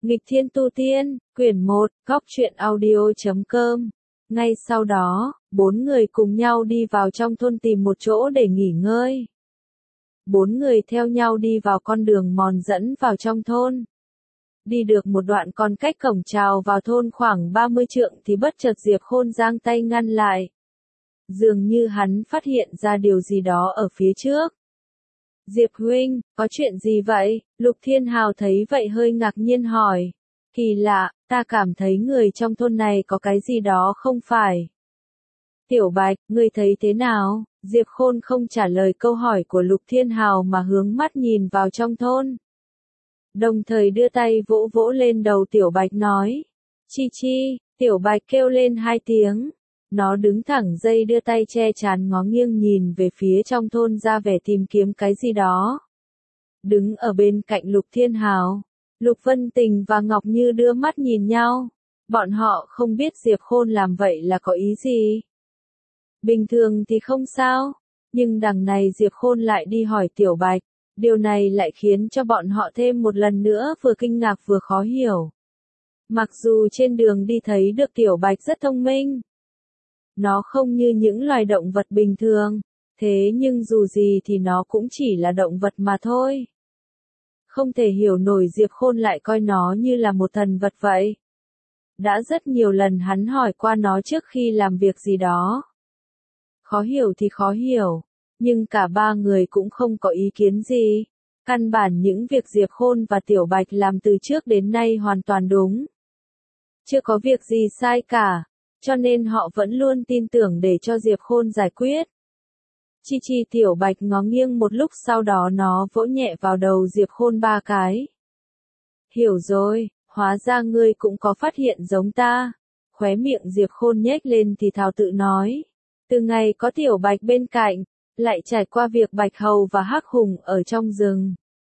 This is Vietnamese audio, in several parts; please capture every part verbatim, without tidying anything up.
Nghịch Thiên Tu Tiên, quyển một, góc truyện audio chấm com. Ngay sau đó, bốn người cùng nhau đi vào trong thôn tìm một chỗ để nghỉ ngơi. Bốn người theo nhau đi vào con đường mòn dẫn vào trong thôn. Đi được một đoạn còn cách cổng chào vào thôn khoảng ba mươi trượng thì bất chợt Diệp Khôn giang tay ngăn lại. Dường như hắn phát hiện ra điều gì đó ở phía trước. Diệp huynh, có chuyện gì vậy? Lục Thiên Hào thấy vậy hơi ngạc nhiên hỏi. Kỳ lạ, ta cảm thấy người trong thôn này có cái gì đó không phải. Tiểu Bạch, ngươi thấy thế nào? Diệp Khôn không trả lời câu hỏi của Lục Thiên Hào mà hướng mắt nhìn vào trong thôn. Đồng thời đưa tay vỗ vỗ lên đầu Tiểu Bạch nói. Chi chi, Tiểu Bạch kêu lên hai tiếng. Nó đứng thẳng dây đưa tay che trán ngó nghiêng nhìn về phía trong thôn ra vẻ tìm kiếm cái gì đó. Đứng ở bên cạnh Lục Thiên Hào, Lục Vân Tình và Ngọc Như đưa mắt nhìn nhau. Bọn họ không biết Diệp Khôn làm vậy là có ý gì. Bình thường thì không sao, nhưng đằng này Diệp Khôn lại đi hỏi Tiểu Bạch. Điều này lại khiến cho bọn họ thêm một lần nữa vừa kinh ngạc vừa khó hiểu. Mặc dù trên đường đi thấy được Tiểu Bạch rất thông minh. Nó không như những loài động vật bình thường, thế nhưng dù gì thì nó cũng chỉ là động vật mà thôi. Không thể hiểu nổi Diệp Khôn lại coi nó như là một thần vật vậy. Đã rất nhiều lần hắn hỏi qua nó trước khi làm việc gì đó. Khó hiểu thì khó hiểu, nhưng cả ba người cũng không có ý kiến gì. Căn bản những việc Diệp Khôn và Tiểu Bạch làm từ trước đến nay hoàn toàn đúng. Chưa có việc gì sai cả. Cho nên họ vẫn luôn tin tưởng để cho Diệp Khôn giải quyết. Chi chi Tiểu Bạch ngó nghiêng một lúc sau đó nó vỗ nhẹ vào đầu Diệp Khôn ba cái. Hiểu rồi, hóa ra ngươi cũng có phát hiện giống ta. Khóe miệng Diệp Khôn nhếch lên thì thào tự nói. Từ ngày có Tiểu Bạch bên cạnh, lại trải qua việc Bạch Hầu và Hắc Hùng ở trong rừng.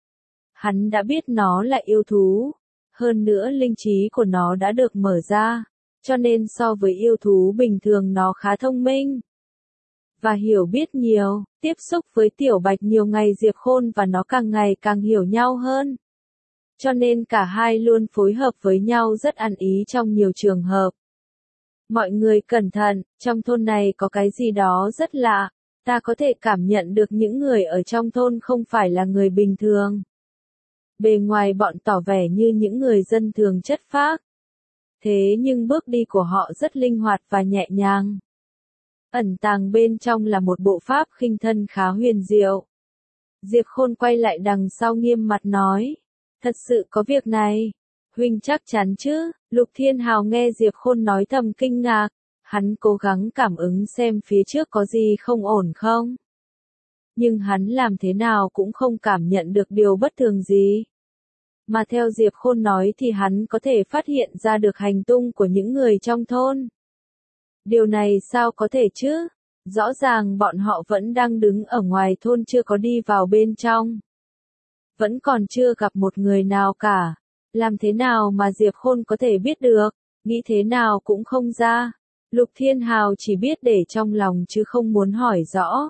Hắn đã biết nó là yêu thú. Hơn nữa linh trí của nó đã được mở ra. Cho nên so với yêu thú bình thường nó khá thông minh. Và hiểu biết nhiều, tiếp xúc với Tiểu Bạch nhiều ngày Diệp Khôn và nó càng ngày càng hiểu nhau hơn. Cho nên cả hai luôn phối hợp với nhau rất ăn ý trong nhiều trường hợp. Mọi người cẩn thận, trong thôn này có cái gì đó rất lạ, ta có thể cảm nhận được những người ở trong thôn không phải là người bình thường. Bề ngoài bọn tỏ vẻ như những người dân thường chất phác. Thế nhưng bước đi của họ rất linh hoạt và nhẹ nhàng. Ẩn tàng bên trong là một bộ pháp khinh thân khá huyền diệu. Diệp Khôn quay lại đằng sau nghiêm mặt nói. Thật sự có việc này. Huynh chắc chắn chứ? Lục Thiên Hào nghe Diệp Khôn nói thầm kinh ngạc. Hắn cố gắng cảm ứng xem phía trước có gì không ổn không. Nhưng hắn làm thế nào cũng không cảm nhận được điều bất thường gì. Mà theo Diệp Khôn nói thì hắn có thể phát hiện ra được hành tung của những người trong thôn. Điều này sao có thể chứ? Rõ ràng bọn họ vẫn đang đứng ở ngoài thôn chưa có đi vào bên trong. Vẫn còn chưa gặp một người nào cả. Làm thế nào mà Diệp Khôn có thể biết được? Nghĩ thế nào cũng không ra. Lục Thiên Hào chỉ biết để trong lòng chứ không muốn hỏi rõ.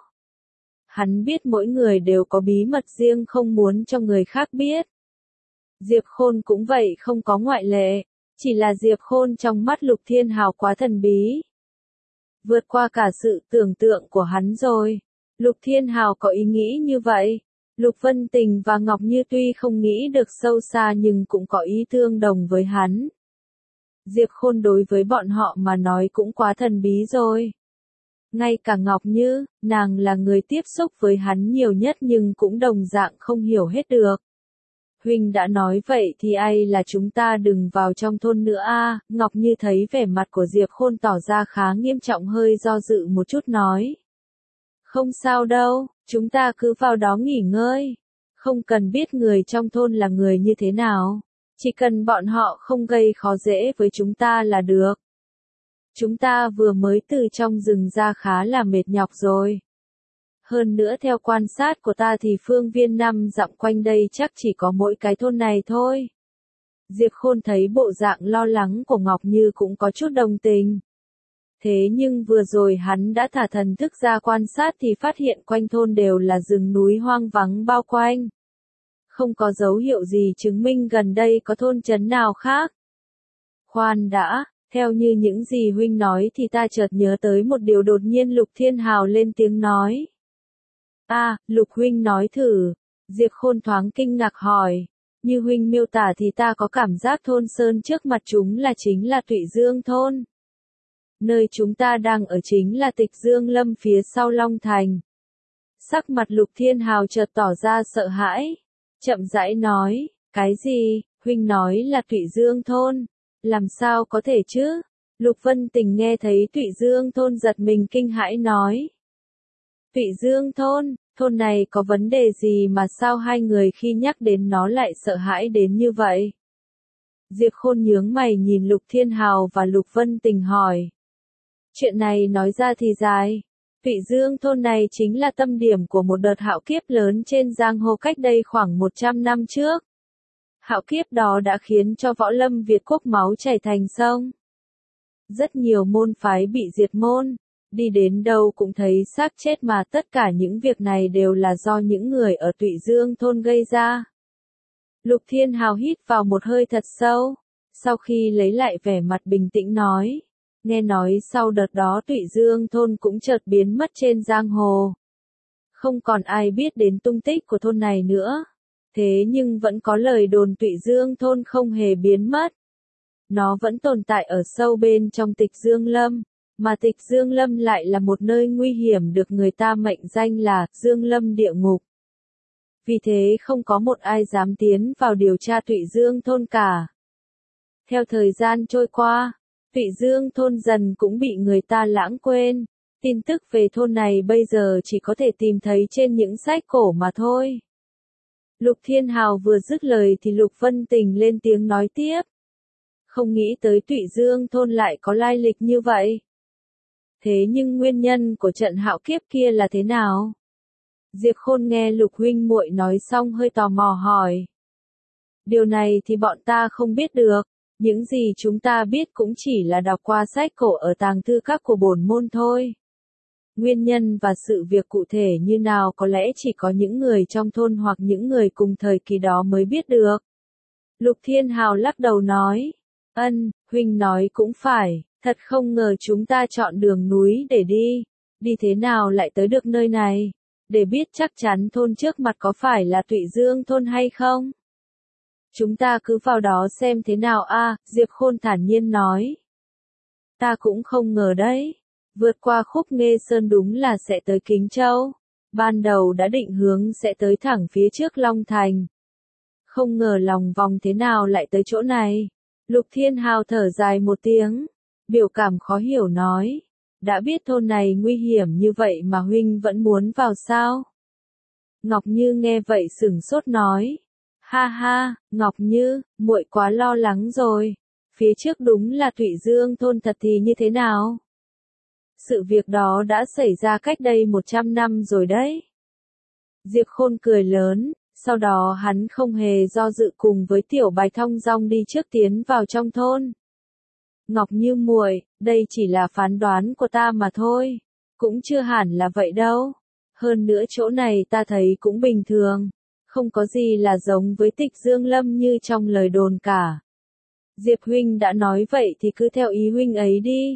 Hắn biết mỗi người đều có bí mật riêng không muốn cho người khác biết. Diệp Khôn cũng vậy không có ngoại lệ, chỉ là Diệp Khôn trong mắt Lục Thiên Hào quá thần bí. Vượt qua cả sự tưởng tượng của hắn rồi. Lục Thiên Hào có ý nghĩ như vậy. Lục Vân Tình và Ngọc Như tuy không nghĩ được sâu xa nhưng cũng có ý tương đồng với hắn. Diệp Khôn đối với bọn họ mà nói cũng quá thần bí rồi. Ngay cả Ngọc Như, nàng là người tiếp xúc với hắn nhiều nhất nhưng cũng đồng dạng không hiểu hết được. Huynh đã nói vậy thì ai là chúng ta đừng vào trong thôn nữa a. Ngọc Như thấy vẻ mặt của Diệp Khôn tỏ ra khá nghiêm trọng hơi do dự một chút nói. Không sao đâu, chúng ta cứ vào đó nghỉ ngơi. Không cần biết người trong thôn là người như thế nào. Chỉ cần bọn họ không gây khó dễ với chúng ta là được. Chúng ta vừa mới từ trong rừng ra khá là mệt nhọc rồi. Hơn nữa theo quan sát của ta thì phương viên năm dặm quanh đây chắc chỉ có mỗi cái thôn này thôi. Diệp Khôn thấy bộ dạng lo lắng của Ngọc Như cũng có chút đồng tình. Thế nhưng vừa rồi hắn đã thả thần thức ra quan sát thì phát hiện quanh thôn đều là rừng núi hoang vắng bao quanh. Không có dấu hiệu gì chứng minh gần đây có thôn trấn nào khác. Khoan đã, theo như những gì huynh nói thì ta chợt nhớ tới một điều đột nhiên Lục Thiên Hào lên tiếng nói. À, Lục huynh nói thử, Diệp Khôn thoáng kinh ngạc hỏi. Như huynh miêu tả thì ta có cảm giác thôn sơn trước mặt chúng là chính là Tụy Dương thôn. Nơi chúng ta đang ở chính là Tịch Dương Lâm phía sau Long Thành. Sắc mặt Lục Thiên Hào chợt tỏ ra sợ hãi, chậm rãi nói, cái gì, huynh nói là Tụy Dương thôn, làm sao có thể chứ? Lục Vân Tình nghe thấy Tụy Dương thôn giật mình kinh hãi nói. Tụy Dương thôn, thôn này có vấn đề gì mà sao hai người khi nhắc đến nó lại sợ hãi đến như vậy? Diệp Khôn nhướng mày nhìn Lục Thiên Hào và Lục Vân Tình hỏi. Chuyện này nói ra thì dài. Tụy Dương thôn này chính là tâm điểm của một đợt hạo kiếp lớn trên giang hồ cách đây khoảng một trăm năm trước. Hạo kiếp đó đã khiến cho võ lâm Việt quốc máu chảy thành sông. Rất nhiều môn phái bị diệt môn, đi đến đâu cũng thấy xác chết mà tất cả những việc này đều là do những người ở Tụy Dương thôn gây ra. Lục Thiên Hào hít vào một hơi thật sâu, sau khi lấy lại vẻ mặt bình tĩnh nói. Nghe nói sau đợt đó Tụy Dương thôn cũng chợt biến mất trên giang hồ. Không còn ai biết đến tung tích của thôn này nữa. Thế nhưng vẫn có lời đồn Tụy Dương thôn không hề biến mất. Nó vẫn tồn tại ở sâu bên trong Tịch Dương Lâm, mà Tịch Dương Lâm lại là một nơi nguy hiểm được người ta mệnh danh là Dương Lâm địa ngục. Vì thế không có một ai dám tiến vào điều tra Tụy Dương thôn cả. Theo thời gian trôi qua, Tụy Dương thôn dần cũng bị người ta lãng quên. Tin tức về thôn này bây giờ chỉ có thể tìm thấy trên những sách cổ mà thôi. Lục Thiên Hào vừa dứt lời thì Lục Vân Tình lên tiếng nói tiếp. Không nghĩ tới Tụy Dương thôn lại có lai lịch như vậy. Thế nhưng nguyên nhân của trận hạo kiếp kia là thế nào? Diệp Khôn nghe Lục huynh muội nói xong hơi tò mò hỏi. Điều này thì bọn ta không biết được. Những gì chúng ta biết cũng chỉ là đọc qua sách cổ ở tàng thư các của bổn môn thôi. Nguyên nhân và sự việc cụ thể như nào có lẽ chỉ có những người trong thôn hoặc những người cùng thời kỳ đó mới biết được. Lục Thiên Hào lắc đầu nói. Ân, huynh nói cũng phải, thật không ngờ chúng ta chọn đường núi để đi. Đi thế nào lại tới được nơi này? Để biết chắc chắn thôn trước mặt có phải là Tụy Dương thôn hay không? Chúng ta cứ vào đó xem thế nào a, à, Diệp Khôn thản nhiên nói. Ta cũng không ngờ đấy. Vượt qua khúc Nghê Sơn đúng là sẽ tới Kính Châu. Ban đầu đã định hướng sẽ tới thẳng phía trước Long Thành. Không ngờ lòng vòng thế nào lại tới chỗ này. Lục Thiên Hào thở dài một tiếng. Biểu cảm khó hiểu nói. Đã biết thôn này nguy hiểm như vậy mà huynh vẫn muốn vào sao? Ngọc Như nghe vậy sửng sốt nói. Ha ha, Ngọc Như, muội quá lo lắng rồi. Phía trước đúng là Tụy Dương thôn thật thì như thế nào? Sự việc đó đã xảy ra cách đây một trăm năm rồi đấy. Diệp Khôn cười lớn, sau đó hắn không hề do dự cùng với Tiểu Bạch thong dong đi trước tiến vào trong thôn. Ngọc Như muội, đây chỉ là phán đoán của ta mà thôi, cũng chưa hẳn là vậy đâu. Hơn nữa chỗ này ta thấy cũng bình thường, không có gì là giống với Tịch Dương Lâm như trong lời đồn cả. Diệp huynh đã nói vậy thì cứ theo ý huynh ấy đi.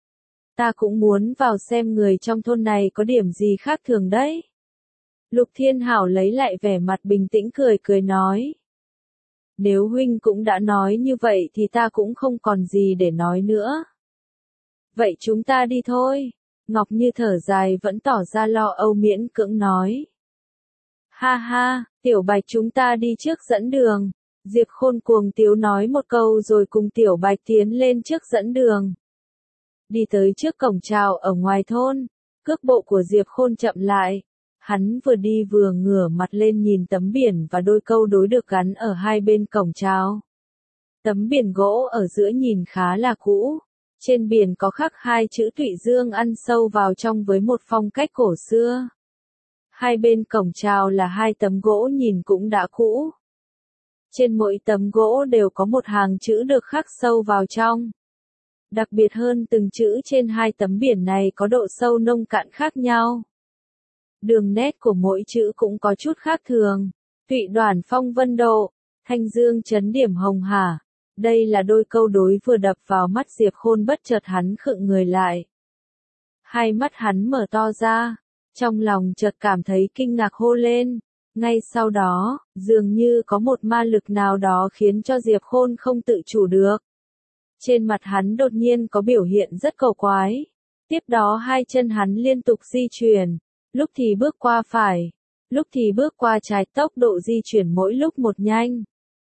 Ta cũng muốn vào xem người trong thôn này có điểm gì khác thường đấy. Lục Thiên Hảo lấy lại vẻ mặt bình tĩnh cười cười nói. Nếu huynh cũng đã nói như vậy thì ta cũng không còn gì để nói nữa. Vậy chúng ta đi thôi. Ngọc Như thở dài vẫn tỏ ra lo âu miễn cưỡng nói. Ha ha, Tiểu Bạch chúng ta đi trước dẫn đường. Diệp Khôn cuồng tiếu nói một câu rồi cùng Tiểu Bạch tiến lên trước dẫn đường. Đi tới trước cổng chào ở ngoài thôn, cước bộ của Diệp Khôn chậm lại. Hắn vừa đi vừa ngửa mặt lên nhìn tấm biển và đôi câu đối được gắn ở hai bên cổng chào. Tấm biển gỗ ở giữa nhìn khá là cũ. Trên biển có khắc hai chữ Tụy Dương ăn sâu vào trong với một phong cách cổ xưa. Hai bên cổng chào là hai tấm gỗ nhìn cũng đã cũ. Trên mỗi tấm gỗ đều có một hàng chữ được khắc sâu vào trong. Đặc biệt hơn từng chữ trên hai tấm biển này có độ sâu nông cạn khác nhau. Đường nét của mỗi chữ cũng có chút khác thường. Tụy Đoản Phong Vân Độ, Thanh Dương Chấn Điểm Hồng Hà. Đây là đôi câu đối vừa đập vào mắt Diệp Khôn, bất chợt hắn khựng người lại. Hai mắt hắn mở to ra, trong lòng chợt cảm thấy kinh ngạc hô lên. Ngay sau đó, dường như có một ma lực nào đó khiến cho Diệp Khôn không tự chủ được. Trên mặt hắn đột nhiên có biểu hiện rất cầu quái. Tiếp đó hai chân hắn liên tục di chuyển, lúc thì bước qua phải, lúc thì bước qua trái, tốc độ di chuyển mỗi lúc một nhanh.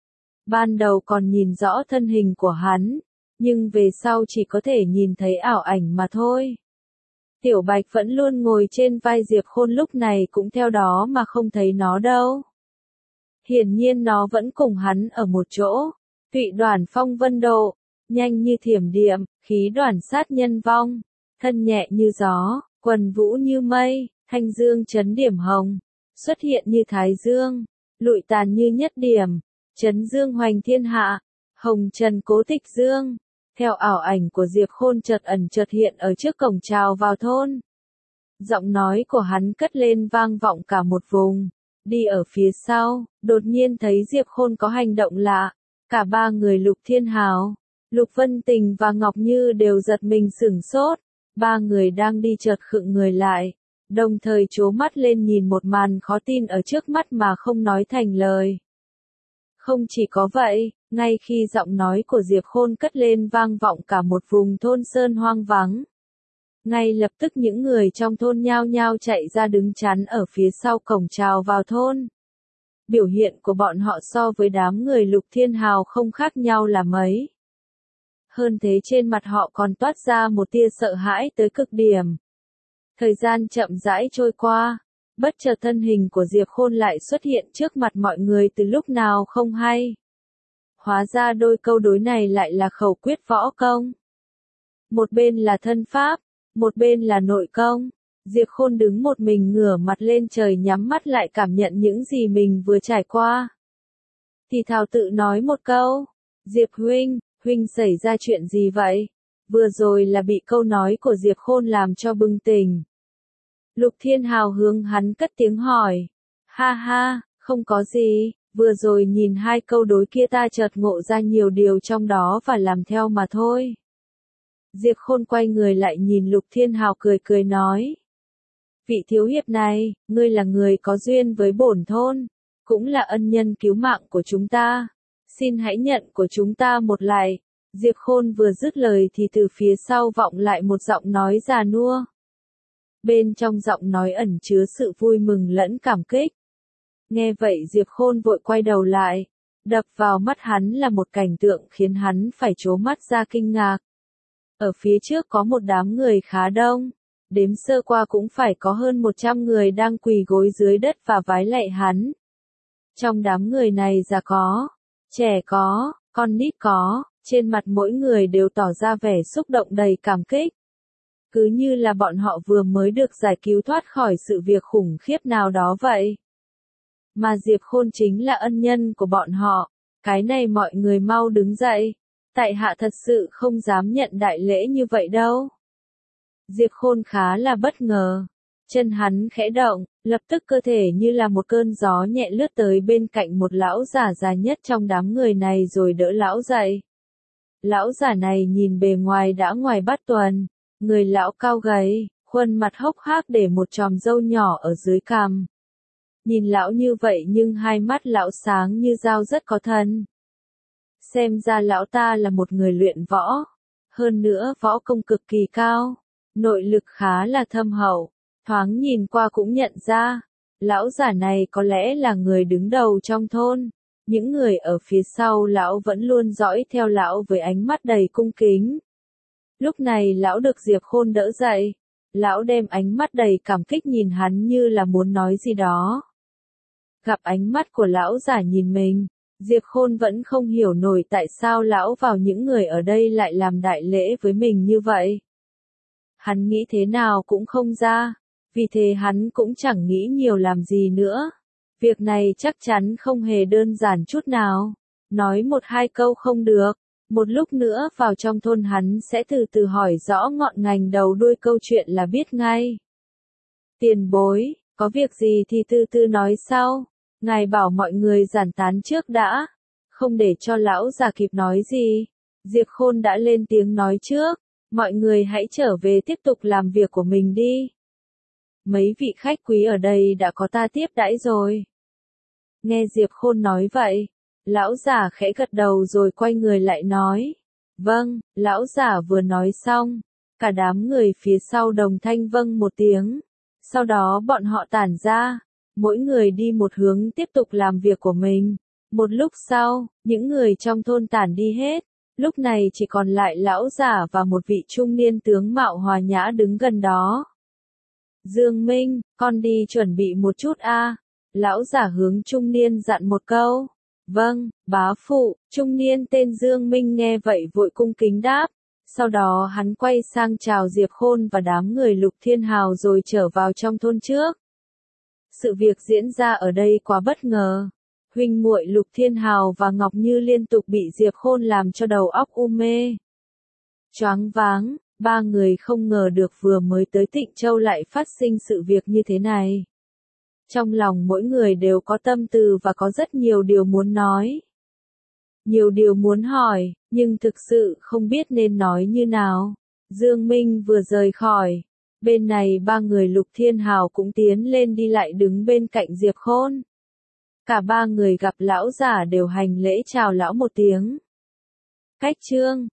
Ban đầu còn nhìn rõ thân hình của hắn, nhưng về sau chỉ có thể nhìn thấy ảo ảnh mà thôi. Tiểu Bạch vẫn luôn ngồi trên vai Diệp Khôn lúc này cũng theo đó mà không thấy nó đâu. Hiển nhiên nó vẫn cùng hắn ở một chỗ. Tụy Đoản Phong Vân Độ, nhanh như thiểm điện, khí đoản sát nhân vong, thân nhẹ như gió, quần vũ như mây, Thanh Dương Chấn Điểm Hồng, xuất hiện như thái dương, lụi tàn như nhất điểm, chấn dương hoành thiên hạ, hồng trần cố tịch dương. Theo ảo ảnh của Diệp Khôn chợt ẩn chợt hiện ở trước cổng chào vào thôn. Giọng nói của hắn cất lên vang vọng cả một vùng. Đi ở phía sau, đột nhiên thấy Diệp Khôn có hành động lạ. Cả ba người Lục Thiên Hào, Lục Vân Tình và Ngọc Như đều giật mình sửng sốt. Ba người đang đi chợt khựng người lại, đồng thời trố mắt lên nhìn một màn khó tin ở trước mắt mà không nói thành lời. Không chỉ có vậy, ngay khi giọng nói của Diệp Khôn cất lên vang vọng cả một vùng thôn sơn hoang vắng. Ngay lập tức những người trong thôn nhao nhao chạy ra đứng chắn ở phía sau cổng chào vào thôn. Biểu hiện của bọn họ so với đám người Lục Thiên Hào không khác nhau là mấy. Hơn thế, trên mặt họ còn toát ra một tia sợ hãi tới cực điểm. Thời gian chậm rãi trôi qua. Bất chợt thân hình của Diệp Khôn lại xuất hiện trước mặt mọi người từ lúc nào không hay. Hóa ra đôi câu đối này lại là khẩu quyết võ công. Một bên là thân pháp, một bên là nội công. Diệp Khôn đứng một mình ngửa mặt lên trời, nhắm mắt lại cảm nhận những gì mình vừa trải qua. Thì thào tự nói một câu. Diệp huynh, huynh xảy ra chuyện gì vậy? Vừa rồi là bị câu nói của Diệp Khôn làm cho bừng tỉnh. Lục Thiên Hào hướng hắn cất tiếng hỏi. Ha ha, không có gì, vừa rồi nhìn hai câu đối kia ta chợt ngộ ra nhiều điều trong đó và làm theo mà thôi. Diệp Khôn quay người lại nhìn Lục Thiên Hào cười cười nói. Vị thiếu hiệp này, ngươi là người có duyên với bổn thôn, cũng là ân nhân cứu mạng của chúng ta. Xin hãy nhận của chúng ta một lại. Diệp Khôn vừa dứt lời thì từ phía sau vọng lại một giọng nói già nua. Bên trong giọng nói ẩn chứa sự vui mừng lẫn cảm kích. Nghe vậy Diệp Khôn vội quay đầu lại. Đập vào mắt hắn là một cảnh tượng khiến hắn phải trố mắt ra kinh ngạc. Ở phía trước có một đám người khá đông. Đếm sơ qua cũng phải có hơn một trăm người đang quỳ gối dưới đất và vái lạy hắn. Trong đám người này già có, trẻ có, con nít có, trên mặt mỗi người đều tỏ ra vẻ xúc động đầy cảm kích. Cứ như là bọn họ vừa mới được giải cứu thoát khỏi sự việc khủng khiếp nào đó vậy. Mà Diệp Khôn chính là ân nhân của bọn họ. Cái này mọi người mau đứng dậy. Tại hạ thật sự không dám nhận đại lễ như vậy đâu. Diệp Khôn khá là bất ngờ. Chân hắn khẽ động, lập tức cơ thể như là một cơn gió nhẹ lướt tới bên cạnh một lão giả già nhất trong đám người này rồi đỡ lão dậy. Lão giả này nhìn bề ngoài đã ngoài bát tuần. Người lão cao gầy, khuôn mặt hốc hác để một chòm râu nhỏ ở dưới cằm. Nhìn lão như vậy nhưng hai mắt lão sáng như dao rất có thần. Xem ra lão ta là một người luyện võ. Hơn nữa võ công cực kỳ cao. Nội lực khá là thâm hậu. Thoáng nhìn qua cũng nhận ra. Lão giả này có lẽ là người đứng đầu trong thôn. Những người ở phía sau lão vẫn luôn dõi theo lão với ánh mắt đầy cung kính. Lúc này lão được Diệp Khôn đỡ dậy. Lão đem ánh mắt đầy cảm kích nhìn hắn như là muốn nói gì đó. Gặp ánh mắt của lão giả nhìn mình, Diệp Khôn vẫn không hiểu nổi tại sao lão vào những người ở đây lại làm đại lễ với mình như vậy. Hắn nghĩ thế nào cũng không ra, vì thế hắn cũng chẳng nghĩ nhiều làm gì nữa. Việc này chắc chắn không hề đơn giản chút nào. Nói một hai câu không được. Một lúc nữa vào trong thôn hắn sẽ từ từ hỏi rõ ngọn ngành đầu đuôi câu chuyện là biết ngay. Tiền bối, có việc gì thì từ từ nói sau. Ngài bảo mọi người giản tán trước đã. Không để cho lão già kịp nói gì. Diệp Khôn đã lên tiếng nói trước. Mọi người hãy trở về tiếp tục làm việc của mình đi. Mấy vị khách quý ở đây đã có ta tiếp đãi rồi. Nghe Diệp Khôn nói vậy, lão giả khẽ gật đầu rồi quay người lại nói. Vâng, lão giả vừa nói xong, cả đám người phía sau đồng thanh vâng một tiếng. Sau đó bọn họ tản ra, mỗi người đi một hướng tiếp tục làm việc của mình. Một lúc sau, những người trong thôn tản đi hết, lúc này chỉ còn lại lão giả và một vị trung niên tướng mạo hòa nhã đứng gần đó. Dương Minh, con đi chuẩn bị một chút a. Lão giả hướng trung niên dặn một câu. Vâng, bá phụ. Trung niên tên Dương Minh nghe vậy vội cung kính đáp. Sau đó hắn quay sang chào Diệp Khôn và đám người Lục Thiên Hào rồi trở vào trong thôn trước. Sự việc diễn ra ở đây quá bất ngờ. Huynh muội Lục Thiên Hào và Ngọc Như liên tục bị Diệp Khôn làm cho đầu óc u mê. Choáng váng, ba người không ngờ được vừa mới tới Tịnh Châu lại phát sinh sự việc như thế này. Trong lòng mỗi người đều có tâm tư và có rất nhiều điều muốn nói. Nhiều điều muốn hỏi, nhưng thực sự không biết nên nói như nào. Dương Minh vừa rời khỏi. Bên này ba người Lục Thiên Hào cũng tiến lên đi lại đứng bên cạnh Diệp Khôn. Cả ba người gặp lão giả đều hành lễ chào lão một tiếng. Cách chương